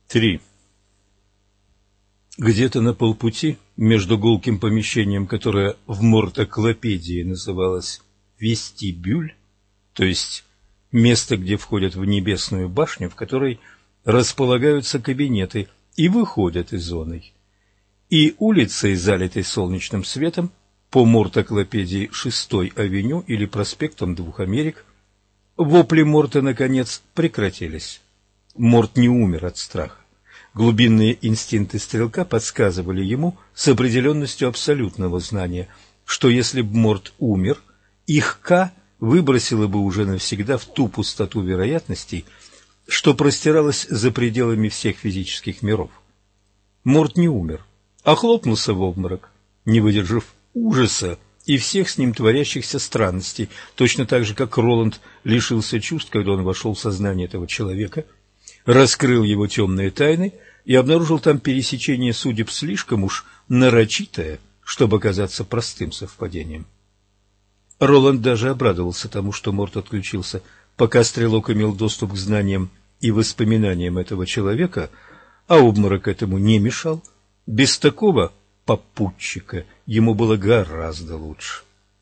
3. Где-то на полпути между гулким помещением, которое в мортоклопедии называлось вестибюль, то есть место, где входят в небесную башню, в которой располагаются кабинеты и выходят из зоны, и улицей, залитой солнечным светом, по мортоклопедии 6-й авеню или проспектом Двух Америк, вопли Морта, наконец, прекратились. Морт не умер от страха. Глубинные инстинкты стрелка подсказывали ему с определенностью абсолютного знания, что если б Морт умер, их «К» выбросило бы уже навсегда в ту пустоту вероятностей, что простиралась за пределами всех физических миров. Морт не умер, а хлопнулся в обморок, не выдержав ужаса и всех с ним творящихся странностей, точно так же, как Роланд лишился чувств, когда он вошел в сознание этого человека, раскрыл его темные тайны и обнаружил там пересечение судеб слишком уж нарочитое, чтобы оказаться простым совпадением. Роланд даже обрадовался тому, что Морт отключился, пока стрелок имел доступ к знаниям и воспоминаниям этого человека, а обморок этому не мешал. Без такого попутчика ему было гораздо лучше.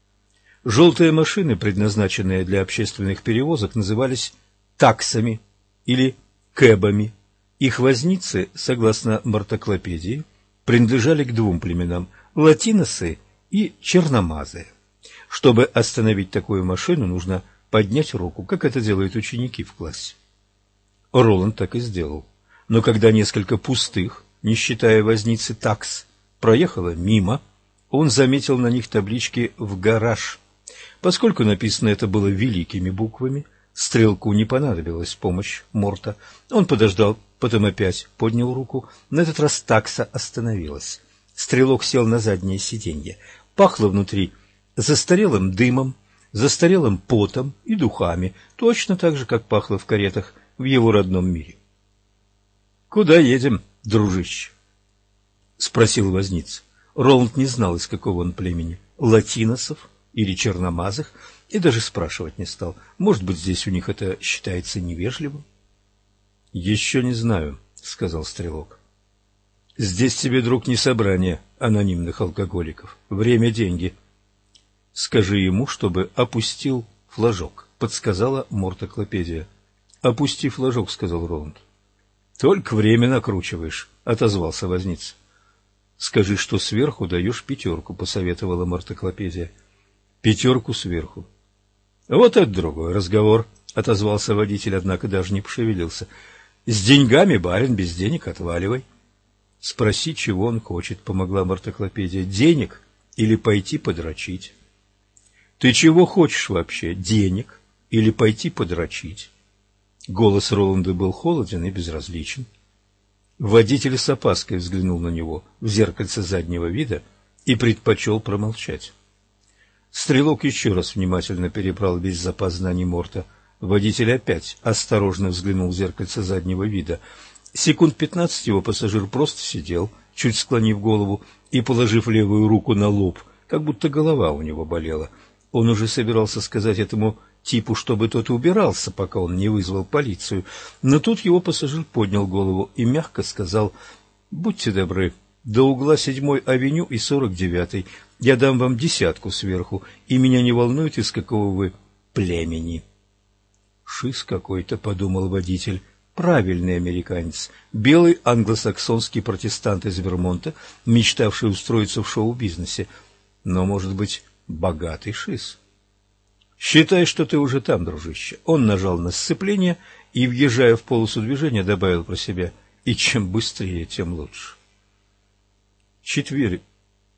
Желтые машины, предназначенные для общественных перевозок, назывались таксами или кэбами. Их возницы, согласно мортоклопедии, принадлежали к двум племенам – латиносы и черномазые. Чтобы остановить такую машину, нужно поднять руку, как это делают ученики в классе. Роланд так и сделал. Но когда несколько пустых, не считая возницы такс, проехала мимо, он заметил на них таблички «В гараж». Поскольку написано это было великими буквами, стрелку не понадобилась помощь Морта. Он подождал, потом опять поднял руку. На этот раз такса остановилась. Стрелок сел на заднее сиденье. Пахло внутри застарелым дымом, застарелым потом и духами, точно так же, как пахло в каретах в его родном мире. — Куда едем, дружище? — спросил возница. Роланд не знал, из какого он племени — латиносов или черномазых, и даже спрашивать не стал. Может быть, здесь у них это считается невежливым? — Еще не знаю, — сказал стрелок. — Здесь тебе, друг, не собрание анонимных алкоголиков. Время — деньги. — Скажи ему, чтобы опустил флажок, — подсказала мортоклопедия. — Опусти флажок, — сказал Роланд. — Только время накручиваешь, — отозвался возница. — Скажи, что сверху даешь 5, — посоветовала мортоклопедия. — 5 сверху. — Вот это другой разговор, — отозвался водитель, однако даже не пошевелился. — С деньгами, барин, без денег отваливай. — Спроси, чего он хочет, — помогла мортоклопедия. — Денег или пойти подрочить? — Ты чего хочешь вообще, денег или пойти подрочить? Голос Роланда был холоден и безразличен. Водитель с опаской взглянул на него в зеркальце заднего вида и предпочел промолчать. Стрелок еще раз внимательно перебрал весь запас знаний Морта. Водитель опять осторожно взглянул в зеркальце заднего вида. Секунд 15 его пассажир просто сидел, чуть склонив голову и положив левую руку на лоб, как будто голова у него болела. Он уже собирался сказать этому типу, чтобы тот убирался, пока он не вызвал полицию, но тут его пассажир поднял голову и мягко сказал: «Будьте добры, до угла 7-й авеню и 49-й я дам вам 10 сверху, и меня не волнует, из какого вы племени». «Шиз какой-то», — подумал водитель, — «правильный американец, белый англосаксонский протестант из Вермонта, мечтавший устроиться в шоу-бизнесе, но, может быть, богатый шиз». «Считай, что ты уже там, дружище». Он нажал на сцепление и, въезжая в полосу движения, добавил про себя: «И чем быстрее, тем лучше». 4.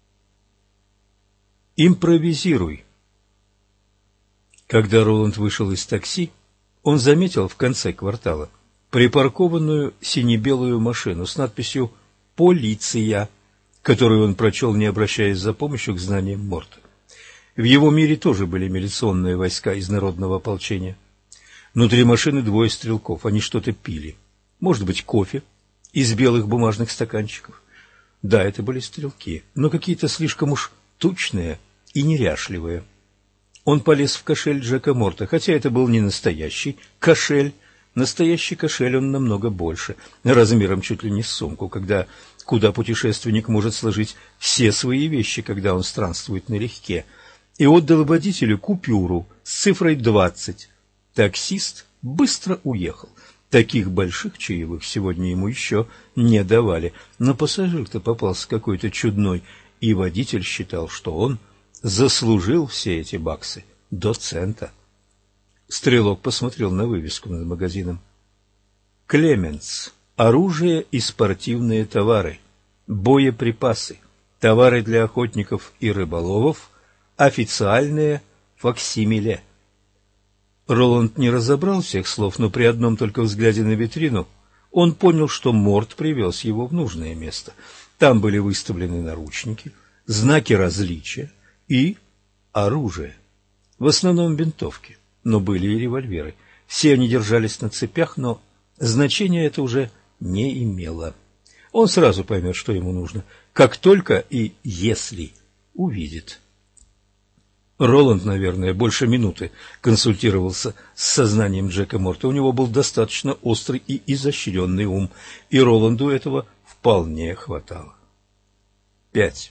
Импровизируй. Когда Роланд вышел из такси, он заметил в конце квартала припаркованную сине-белую машину с надписью «Полиция», которую он прочел, не обращаясь за помощью к знаниям Морта. В его мире тоже были милиционные войска из народного ополчения. Внутри машины 2 стрелков, они что-то пили. Может быть, кофе из белых бумажных стаканчиков. Да, это были стрелки, но какие-то слишком уж тучные и неряшливые. Он полез в кошель Джека Морта, хотя это был не настоящий кошель, Настоящий кошель он намного больше, размером чуть ли не с сумку, куда путешественник может сложить все свои вещи, когда он странствует налегке, и отдал водителю купюру с цифрой 20. Таксист быстро уехал. Таких больших чаевых сегодня ему еще не давали, но пассажир-то попался какой-то чудной, и водитель считал, что он заслужил все эти баксы до цента. Стрелок посмотрел на вывеску над магазином. «Клеменс. Оружие и спортивные товары. Боеприпасы. Товары для охотников и рыболовов. Официальные факсимиле». Роланд не разобрал всех слов, но при одном только взгляде на витрину он понял, что Морт привез его в нужное место. Там были выставлены наручники, знаки различия и оружие. В основном винтовки, но были и револьверы. Все они держались на цепях, но значения это уже не имело. Он сразу поймет, что ему нужно, как только и если увидит. Роланд, наверное, больше минуты консультировался с сознанием Джека Морта. У него был достаточно острый и изощренный ум, и Роланду этого вполне хватало. 5.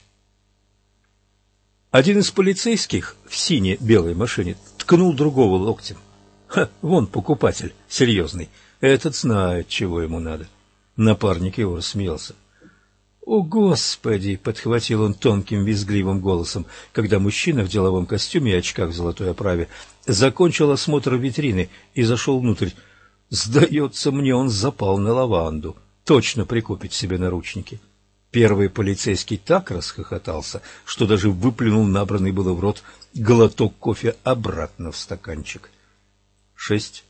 Один из полицейских в сине-белой машине ткнул другого локтем. Вон покупатель, серьезный. Этот знает, чего ему надо. Напарник его рассмеялся. «О, Господи!» — подхватил он тонким визгливым голосом, когда мужчина в деловом костюме и очках в золотой оправе закончил осмотр витрины и зашел внутрь. «Сдается мне, он запал на лаванду. Точно прикупит себе наручники». Первый полицейский так расхохотался, что даже выплюнул набранный было в рот глоток кофе обратно в стаканчик. 6.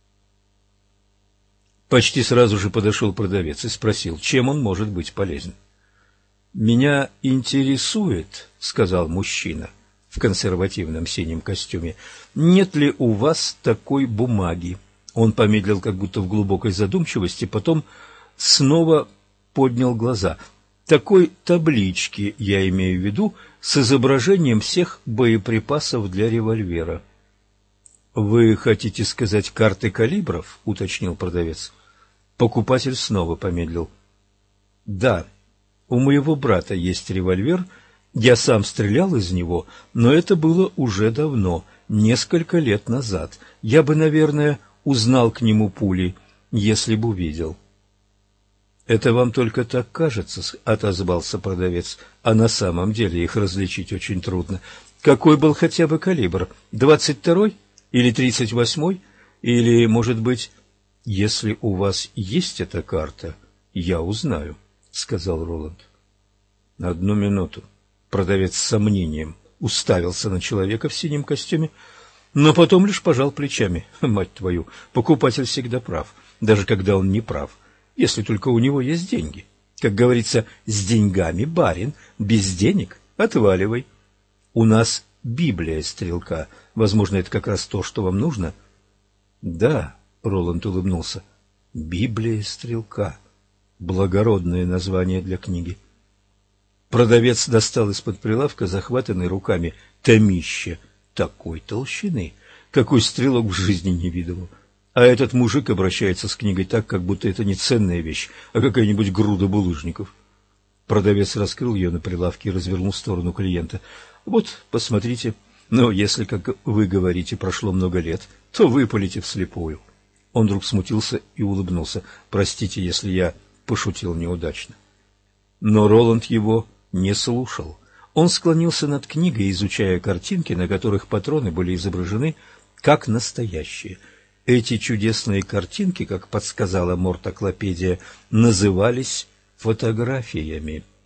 Почти сразу же подошел продавец и спросил, чем он может быть полезен. «Меня интересует, — сказал мужчина в консервативном синем костюме, — нет ли у вас такой бумаги?» Он помедлил, как будто в глубокой задумчивости, потом снова поднял глаза. «Такой таблички, я имею в виду, с изображением всех боеприпасов для револьвера». «Вы хотите сказать карты калибров?» — уточнил продавец. Покупатель снова помедлил. «Да, у моего брата есть револьвер. Я сам стрелял из него, но это было уже давно, несколько лет назад. Я бы, наверное, узнал к нему пули, если бы увидел». «Это вам только так кажется», — отозвался продавец, «а на самом деле их различить очень трудно. Какой был хотя бы калибр? 22-й? Или 38-й? Или, может быть...» «Если у вас есть эта карта, я узнаю», — сказал Роланд. «Одну минуту». Продавец с сомнением уставился на человека в синем костюме, но потом лишь пожал плечами. «Мать твою, покупатель всегда прав, даже когда он не прав, если только у него есть деньги. Как говорится, с деньгами барин, без денег отваливай. У нас Библия стрелка. Возможно, это как раз то, что вам нужно?» «Да», — Роланд улыбнулся, — «Библия стрелка. Благородное название для книги». Продавец достал из-под прилавка захватанный руками томище такой толщины, какой стрелок в жизни не видывал. А этот мужик обращается с книгой так, как будто это не ценная вещь, а какая-нибудь груда булыжников. Продавец раскрыл ее на прилавке и развернул в сторону клиента. «Вот, посмотрите. Но если, как вы говорите, прошло много лет, то выпалите вслепую». Он вдруг смутился и улыбнулся. «Простите, если я пошутил неудачно». Но Роланд его не слушал. Он склонился над книгой, изучая картинки, на которых патроны были изображены как настоящие. Эти чудесные картинки, как подсказала мортоклопедия, назывались фотографиями.